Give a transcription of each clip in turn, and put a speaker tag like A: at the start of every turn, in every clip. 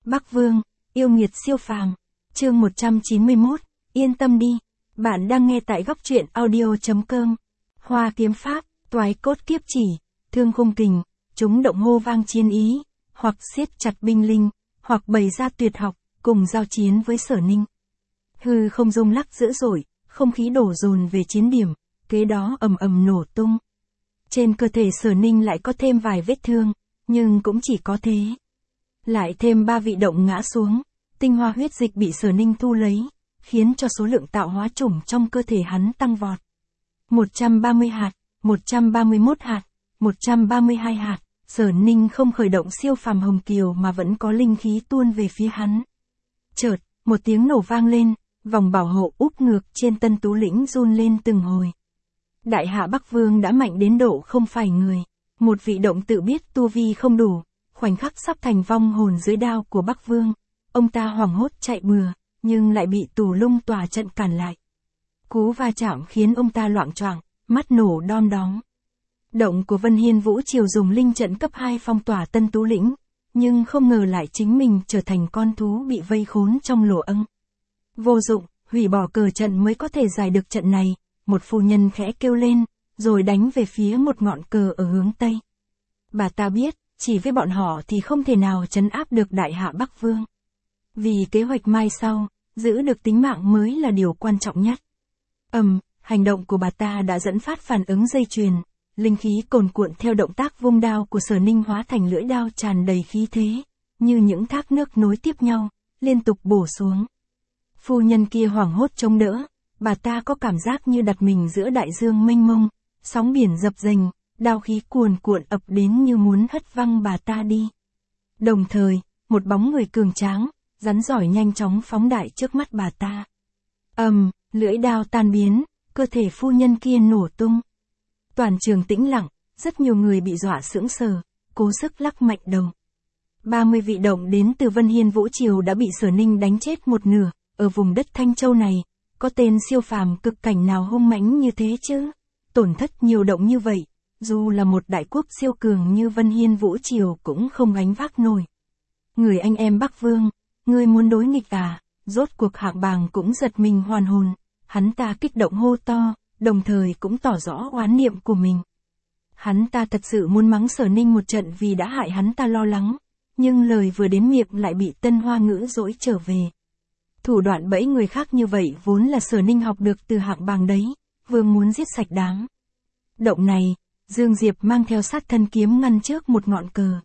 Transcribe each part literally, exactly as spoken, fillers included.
A: Bắc Vương, yêu nghiệt siêu phàm. Chương một trăm chín mươi mốt, yên tâm đi. Bạn đang nghe tại góc truyện audio.com. Hoa kiếm pháp, toái cốt kiếp chỉ, thương khung kình, chúng động hô vang chiến ý, hoặc siết chặt binh linh, hoặc bày ra tuyệt học, cùng giao chiến với Sở Ninh. Hư không rung lắc dữ dội, không khí đổ dồn về chiến điểm, kế đó ầm ầm nổ tung. Trên cơ thể Sở Ninh lại có thêm vài vết thương, nhưng cũng chỉ có thế. Lại thêm ba vị động ngã xuống, tinh hoa huyết dịch bị Sở Ninh thu lấy, khiến cho số lượng tạo hóa chủng trong cơ thể hắn tăng vọt. một trăm ba mươi hạt, một trăm ba mươi mốt hạt, một trăm ba mươi hai hạt, Sở Ninh không khởi động siêu phàm hồng kiều mà vẫn có linh khí tuôn về phía hắn. Chợt, một tiếng nổ vang lên, vòng bảo hộ úp ngược trên Tân Tú Lĩnh run lên từng hồi. Đại hạ Bắc Vương đã mạnh đến độ không phải người, một vị động tự biết tu vi không đủ, khoảnh khắc sắp thành vong hồn dưới đao của Bắc Vương, ông ta hoảng hốt chạy bừa, nhưng lại bị Tù Lung tòa trận cản lại. Cú va chạm khiến ông ta loạng choạng, mắt nổ đom đóm. Động của Vân Hiên Vũ Triều dùng linh trận cấp hai phong tỏa Tân Tú Lĩnh, nhưng không ngờ lại chính mình trở thành con thú bị vây khốn trong lỗ âng. Vô dụng, hủy bỏ cờ trận mới có thể giải được trận này, một phu nhân khẽ kêu lên, rồi đánh về phía một ngọn cờ ở hướng Tây. Bà ta biết, chỉ với bọn họ thì không thể nào trấn áp được Đại hạ Bắc Vương. Vì kế hoạch mai sau, giữ được tính mạng mới là điều quan trọng nhất. Ầm, um, hành động của bà ta đã dẫn phát phản ứng dây chuyền, linh khí cồn cuộn theo động tác vung đao của Sở Ninh hóa thành lưỡi đao tràn đầy khí thế, như những thác nước nối tiếp nhau, liên tục bổ xuống. Phu nhân kia hoảng hốt chống đỡ, bà ta có cảm giác như đặt mình giữa đại dương mênh mông, sóng biển dập dềnh, đao khí cuồn cuộn ập đến như muốn hất văng bà ta đi. Đồng thời, một bóng người cường tráng, rắn giỏi nhanh chóng phóng đại trước mắt bà ta. Ầm, um, lưỡi đao tan biến, cơ thể phu nhân kia nổ tung. Toàn trường tĩnh lặng, rất nhiều người bị dọa sững sờ, cố sức lắc mạnh đầu. ba mươi vị động đến từ Vân Hiên Vũ Triều đã bị Sở Ninh đánh chết một nửa, ở vùng đất Thanh Châu này, có tên siêu phàm cực cảnh nào hung mãnh như thế chứ? Tổn thất nhiều động như vậy, dù là một đại quốc siêu cường như Vân Hiên Vũ Triều cũng không gánh vác nổi. Người anh em Bắc Vương, ngươi muốn đối nghịch à? Rốt cuộc Hạng Bàng cũng giật mình hoàn hồn, hắn ta kích động hô to, đồng thời cũng tỏ rõ oán niệm của mình. Hắn ta thật sự muốn mắng Sở Ninh một trận vì đã hại hắn ta lo lắng, nhưng lời vừa đến miệng lại bị Tân Hoa Ngữ dỗi trở về. Thủ đoạn bẫy người khác như vậy vốn là Sở Ninh học được từ Hạng Bàng đấy, vương muốn giết sạch đám. Động này, Dương Diệp mang theo sát thân kiếm ngăn trước một ngọn cờ.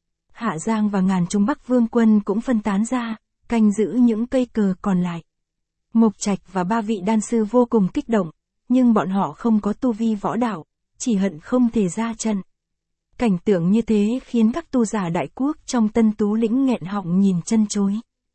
A: Hạ Giang và ngàn trung Bắc Vương quân cũng phân tán ra, canh giữ những cây cờ còn lại. Mộc Trạch và ba vị đan sư vô cùng kích động, nhưng bọn họ không có tu vi võ đạo, chỉ hận không thể ra trận. Cảnh tượng như thế khiến các tu giả đại quốc trong Tân Tú Lĩnh nghẹn họng nhìn chân chối.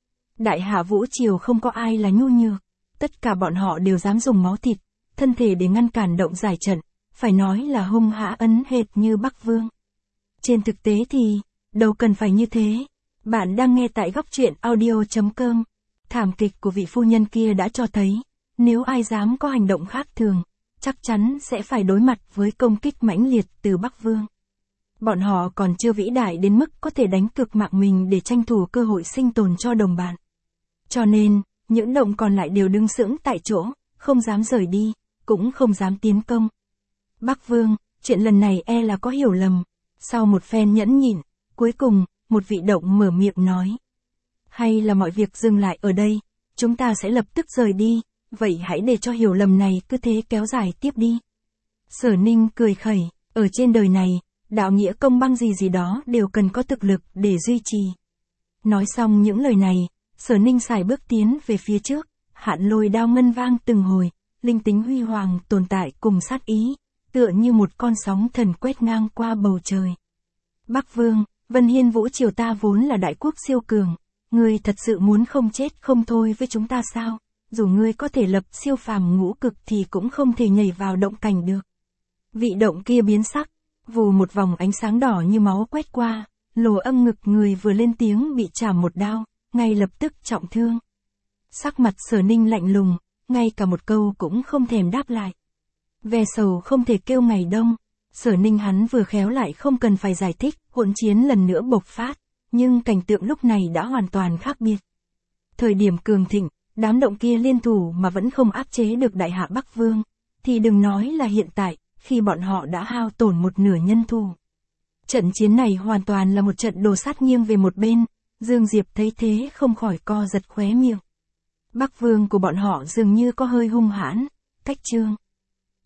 A: Đại hạ Vũ Triều không có ai là nhu nhược, tất cả bọn họ đều dám dùng máu thịt, thân thể để ngăn cản động giải trận, phải nói là hung hã ấn hệt như Bắc Vương. Trên thực tế thì, đâu cần phải như thế. Bạn đang nghe tại góc truyện audio.com. Thảm kịch của vị phu nhân kia đã cho thấy, nếu ai dám có hành động khác thường, chắc chắn sẽ phải đối mặt với công kích mãnh liệt từ Bắc Vương. Bọn họ còn chưa vĩ đại đến mức có thể đánh cược mạng mình để tranh thủ cơ hội sinh tồn cho đồng bạn. Cho nên, những động còn lại đều đứng sững tại chỗ, không dám rời đi, cũng không dám tiến công. Bắc Vương, chuyện lần này e là có hiểu lầm. Sau một phen nhẫn nhịn, cuối cùng, một vị động mở miệng nói. Hay là mọi việc dừng lại ở đây, chúng ta sẽ lập tức rời đi, vậy hãy để cho hiểu lầm này cứ thế kéo dài tiếp đi. Sở Ninh cười khẩy, ở trên đời này, đạo nghĩa công bằng gì gì đó đều cần có thực lực để duy trì. Nói xong những lời này, Sở Ninh xài bước tiến về phía trước, hạn lôi đao ngân vang từng hồi, linh tính huy hoàng tồn tại cùng sát ý, tựa như một con sóng thần quét ngang qua bầu trời. Bắc Vương, Vân Hiên Vũ Triều ta vốn là đại quốc siêu cường, ngươi thật sự muốn không chết không thôi với chúng ta sao? Dù ngươi có thể lập siêu phàm ngũ cực thì cũng không thể nhảy vào động cảnh được. Vị động kia biến sắc, vù một vòng ánh sáng đỏ như máu quét qua, lồ âm ngực người vừa lên tiếng bị chảm một đao, ngay lập tức trọng thương. Sắc mặt Sở Ninh lạnh lùng, ngay cả một câu cũng không thèm đáp lại. Ve sầu không thể kêu ngày đông, Sở Ninh hắn vừa khéo lại không cần phải giải thích, hỗn chiến lần nữa bộc phát, nhưng cảnh tượng lúc này đã hoàn toàn khác biệt. Thời điểm cường thịnh, đám động kia liên thủ mà vẫn không áp chế được đại hạ Bắc Vương, thì đừng nói là hiện tại, khi bọn họ đã hao tổn một nửa nhân thủ. Trận chiến này hoàn toàn là một trận đồ sát nghiêng về một bên, Dương Diệp thấy thế không khỏi co giật khóe miệng. Bắc Vương của bọn họ dường như có hơi hung hãn, cách Trương